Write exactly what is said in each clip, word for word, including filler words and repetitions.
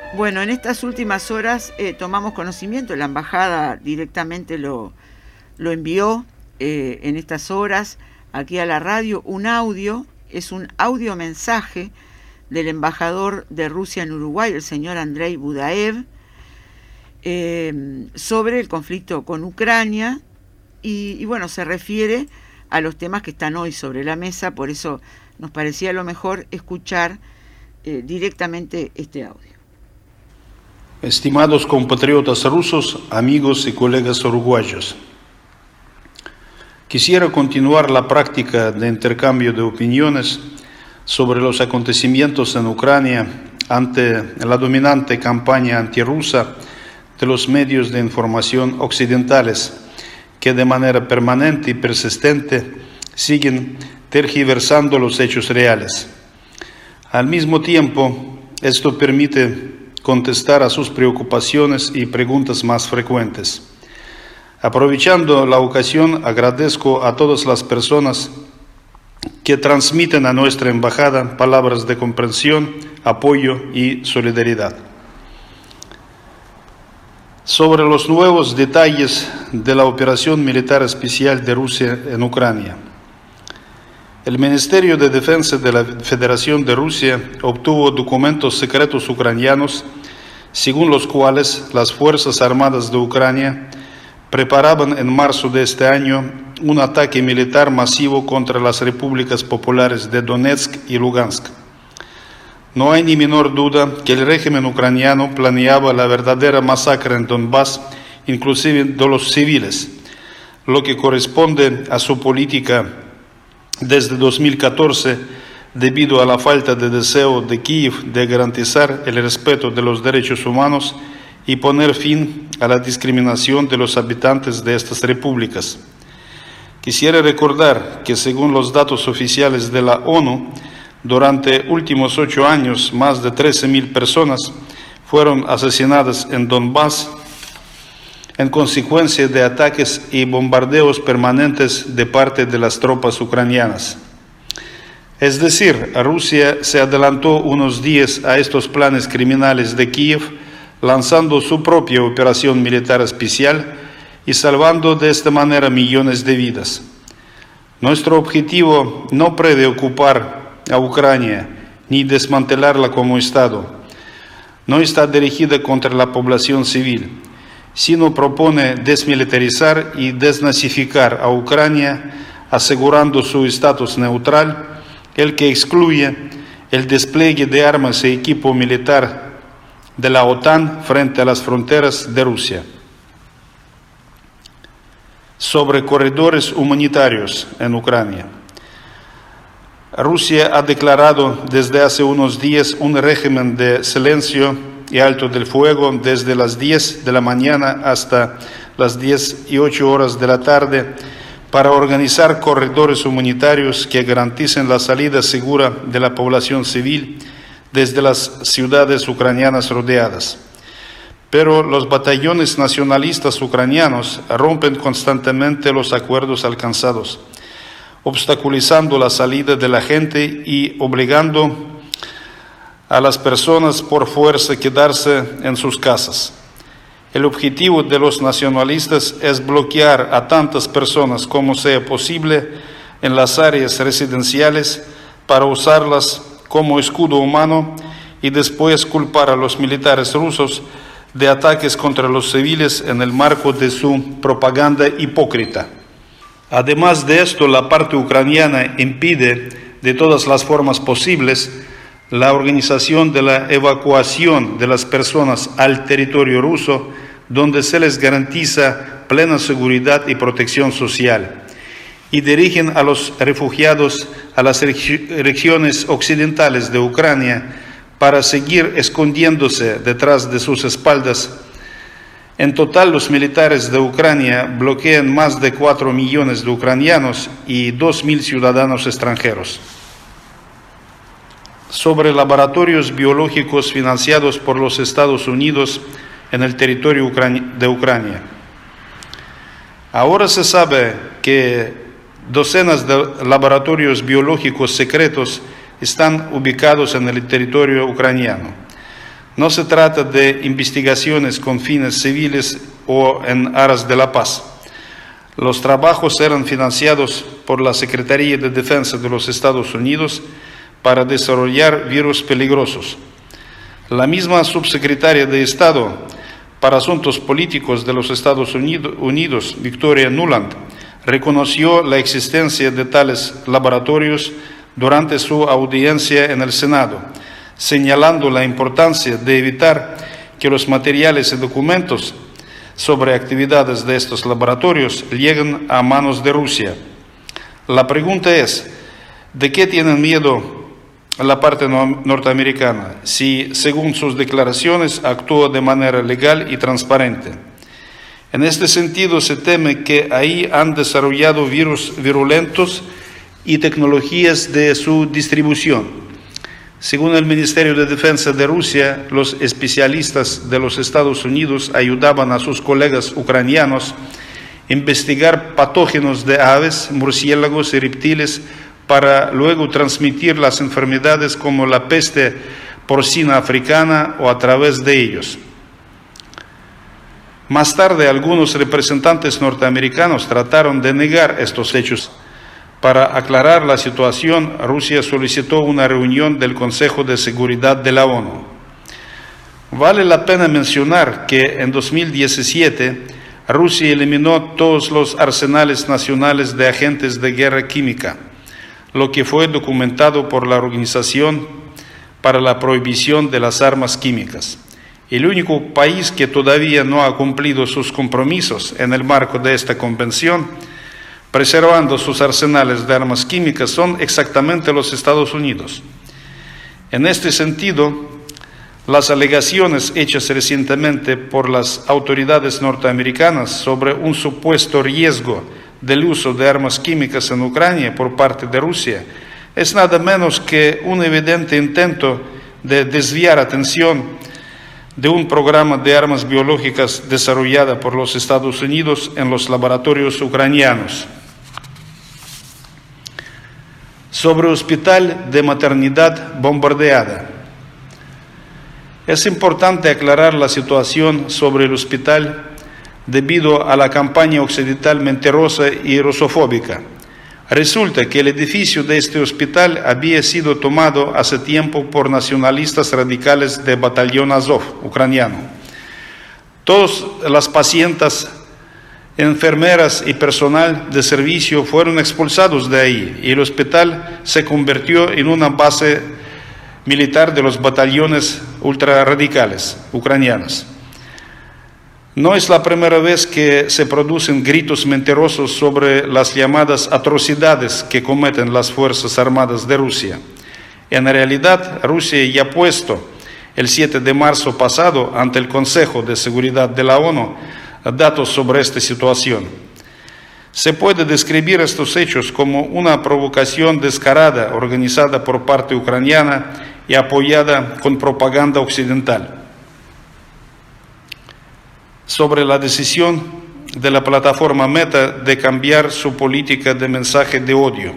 Bueno, en estas últimas horas eh, tomamos conocimiento, la embajada directamente lo, lo envió eh, en estas horas aquí a la radio, un audio, es un audio mensaje del embajador de Rusia en Uruguay, el señor Andrei Budaev, eh, sobre el conflicto con Ucrania y, y bueno, se refiere a los temas que están hoy sobre la mesa, por eso nos parecía lo mejor escuchar eh, directamente este audio. Estimados compatriotas rusos, amigos y colegas uruguayos, quisiera continuar la práctica de intercambio de opiniones sobre los acontecimientos en Ucrania ante la dominante campaña antirrusa de los medios de información occidentales que de manera permanente y persistente siguen tergiversando los hechos reales. Al mismo tiempo, esto permite contestar a sus preocupaciones y preguntas más frecuentes. Aprovechando la ocasión, agradezco a todas las personas que transmiten a nuestra embajada palabras de comprensión, apoyo y solidaridad. Sobre los nuevos detalles de la operación militar especial de Rusia en Ucrania. El Ministerio de Defensa de la Federación de Rusia obtuvo documentos secretos ucranianos según los cuales las Fuerzas Armadas de Ucrania preparaban en marzo de este año un ataque militar masivo contra las repúblicas populares de Donetsk y Lugansk. No hay ni menor duda que el régimen ucraniano planeaba la verdadera masacre en Donbass, inclusive de los civiles, lo que corresponde a su política desde dos mil catorce, debido a la falta de deseo de Kiev de garantizar el respeto de los derechos humanos y poner fin a la discriminación de los habitantes de estas repúblicas. Quisiera recordar que según los datos oficiales de la ONU, durante últimos ocho años, más de trece mil personas fueron asesinadas en Donbass en consecuencia de ataques y bombardeos permanentes de parte de las tropas ucranianas. Es decir, Rusia se adelantó unos días a estos planes criminales de Kiev, lanzando su propia operación militar especial y salvando de esta manera millones de vidas. Nuestro objetivo no puede ocupar a Ucrania ni desmantelarla como Estado. No está dirigida contra la población civil, sino propone desmilitarizar y desnazificar a Ucrania, asegurando su estatus neutral, el que excluye el despliegue de armas y equipo militar de la OTAN frente a las fronteras de Rusia. Sobre corredores humanitarios en Ucrania. Rusia ha declarado desde hace unos días un régimen de silencio y alto del fuego desde las diez de la mañana hasta las diez y ocho horas de la tarde para organizar corredores humanitarios que garanticen la salida segura de la población civil desde las ciudades ucranianas rodeadas. Pero los batallones nacionalistas ucranianos rompen constantemente los acuerdos alcanzados, obstaculizando la salida de la gente y obligando a las personas por fuerza a quedarse en sus casas. El objetivo de los nacionalistas es bloquear a tantas personas como sea posible en las áreas residenciales para usarlas como escudo humano y después culpar a los militares rusos de ataques contra los civiles en el marco de su propaganda hipócrita. Además de esto, la parte ucraniana impide de todas las formas posibles la organización de la evacuación de las personas al territorio ruso, donde se les garantiza plena seguridad y protección social, y dirigen a los refugiados a las regiones occidentales de Ucrania para seguir escondiéndose detrás de sus espaldas. En total, los militares de Ucrania bloquean más de cuatro millones de ucranianos y dos mil ciudadanos extranjeros. Sobre laboratorios biológicos financiados por los Estados Unidos en el territorio de Ucrania. Ahora se sabe que docenas de laboratorios biológicos secretos están ubicados en el territorio ucraniano. No se trata de investigaciones con fines civiles o en aras de la paz. Los trabajos eran financiados por la Secretaría de Defensa de los Estados Unidos para desarrollar virus peligrosos. La misma subsecretaria de Estado para Asuntos Políticos de los Estados Unidos, Victoria Nuland, reconoció la existencia de tales laboratorios durante su audiencia en el Senado, señalando la importancia de evitar que los materiales y documentos sobre actividades de estos laboratorios lleguen a manos de Rusia. La pregunta es, ¿de qué tienen miedo la parte norteamericana si, según sus declaraciones, actúa de manera legal y transparente? En este sentido, se teme que ahí han desarrollado virus virulentos y tecnologías de su distribución. Según el Ministerio de Defensa de Rusia, los especialistas de los Estados Unidos ayudaban a sus colegas ucranianos a investigar patógenos de aves, murciélagos y reptiles para luego transmitir las enfermedades como la peste porcina africana o a través de ellos. Más tarde, algunos representantes norteamericanos trataron de negar estos hechos. Para aclarar la situación, Rusia solicitó una reunión del Consejo de Seguridad de la ONU. Vale la pena mencionar que en dos mil diecisiete Rusia eliminó todos los arsenales nacionales de agentes de guerra química, lo que fue documentado por la Organización para la Prohibición de las Armas Químicas. El único país que todavía no ha cumplido sus compromisos en el marco de esta convención, preservando sus arsenales de armas químicas, son exactamente los Estados Unidos. En este sentido, las alegaciones hechas recientemente por las autoridades norteamericanas sobre un supuesto riesgo del uso de armas químicas en Ucrania por parte de Rusia es nada menos que un evidente intento de desviar atención de un programa de armas biológicas desarrollada por los Estados Unidos en los laboratorios ucranianos. Sobre hospital de maternidad bombardeada. Es importante aclarar la situación sobre el hospital debido a la campaña occidental mentirosa y rusofóbica. Resulta que el edificio de este hospital había sido tomado hace tiempo por nacionalistas radicales del batallón Azov ucraniano. Todas las pacientes, enfermeras y personal de servicio fueron expulsados de ahí y el hospital se convirtió en una base militar de los batallones ultrarradicales ucranianos. No es la primera vez que se producen gritos mentirosos sobre las llamadas atrocidades que cometen las Fuerzas Armadas de Rusia. En realidad, Rusia ya ha puesto el siete de marzo pasado ante el Consejo de Seguridad de la ONU datos sobre esta situación. Se puede describir estos hechos como una provocación descarada organizada por parte ucraniana y apoyada con propaganda occidental. Sobre la decisión de la plataforma Meta de cambiar su política de mensaje de odio.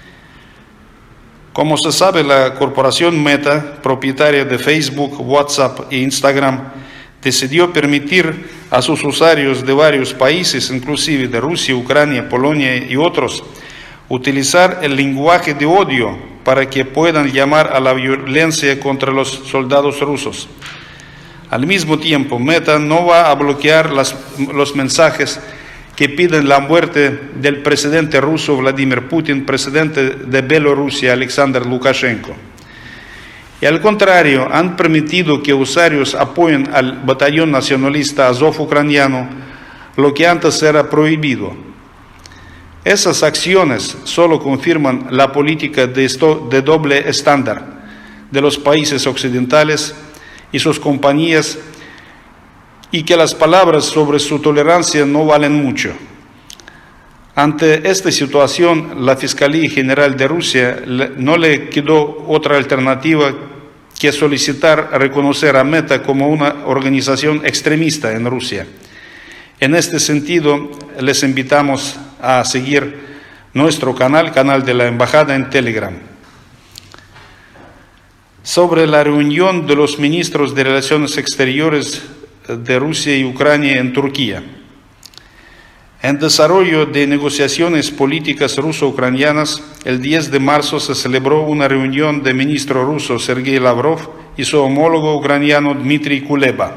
Como se sabe, la corporación Meta, propietaria de Facebook, WhatsApp e Instagram, decidió permitir a sus usuarios de varios países, inclusive de Rusia, Ucrania, Polonia y otros, utilizar el lenguaje de odio para que puedan llamar a la violencia contra los soldados rusos. Al mismo tiempo, Meta no va a bloquear las, los mensajes que piden la muerte del presidente ruso Vladimir Putin, presidente de Bielorrusia Alexander Lukashenko. Y al contrario, han permitido que usuarios apoyen al batallón nacionalista Azov ucraniano, lo que antes era prohibido. Esas acciones solo confirman la política de, esto, de doble estándar de los países occidentales y sus compañías, y que las palabras sobre su tolerancia no valen mucho. Ante esta situación, la Fiscalía General de Rusia no le quedó otra alternativa que solicitar reconocer a Meta como una organización extremista en Rusia. En este sentido, les invitamos a seguir nuestro canal, canal de la Embajada en Telegram. sobre la reunión de los ministros de Relaciones Exteriores de Rusia y Ucrania en Turquía. En desarrollo de negociaciones políticas ruso-ucranianas, el diez de marzo se celebró una reunión del ministro ruso Sergei Lavrov y su homólogo ucraniano Dmitry Kuleba.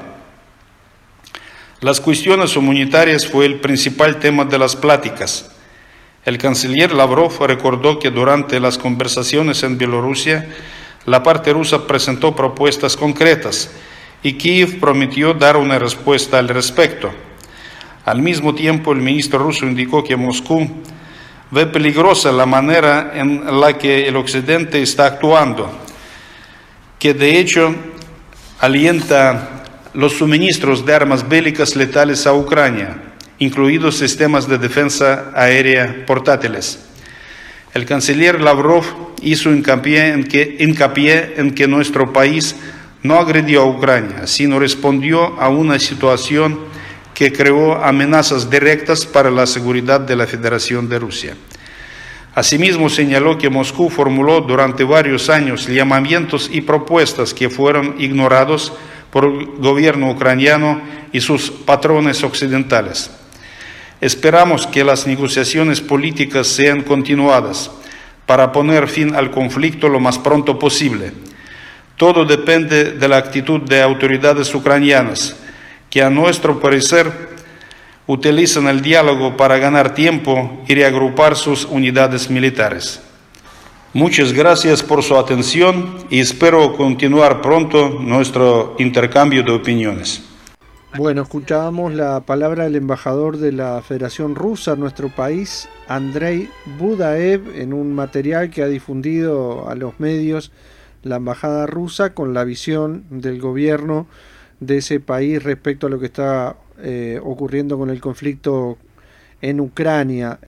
Las cuestiones humanitarias fue el principal tema de las pláticas. El canciller Lavrov recordó que durante las conversaciones en Bielorrusia, la parte rusa presentó propuestas concretas y Kiev prometió dar una respuesta al respecto. Al mismo tiempo, el ministro ruso indicó que Moscú ve peligrosa la manera en la que el Occidente está actuando, que de hecho alienta los suministros de armas bélicas letales a Ucrania, incluidos sistemas de defensa aérea portátiles. El canciller Lavrov hizo hincapié en que, hincapié en que nuestro país no agredió a Ucrania, sino respondió a una situación que creó amenazas directas para la seguridad de la Federación de Rusia. Asimismo, señaló que Moscú formuló durante varios años llamamientos y propuestas que fueron ignorados por el gobierno ucraniano y sus patrones occidentales. Esperamos que las negociaciones políticas sean continuadas para poner fin al conflicto lo más pronto posible. Todo depende de la actitud de autoridades ucranianas, que a nuestro parecer utilizan el diálogo para ganar tiempo y reagrupar sus unidades militares. Muchas gracias por su atención y espero continuar pronto nuestro intercambio de opiniones. Bueno, escuchábamos la palabra del embajador de la Federación Rusa en nuestro país, Andrei Budaev, en un material que ha difundido a los medios la embajada rusa con la visión del gobierno de ese país respecto a lo que está eh, ocurriendo con el conflicto en Ucrania.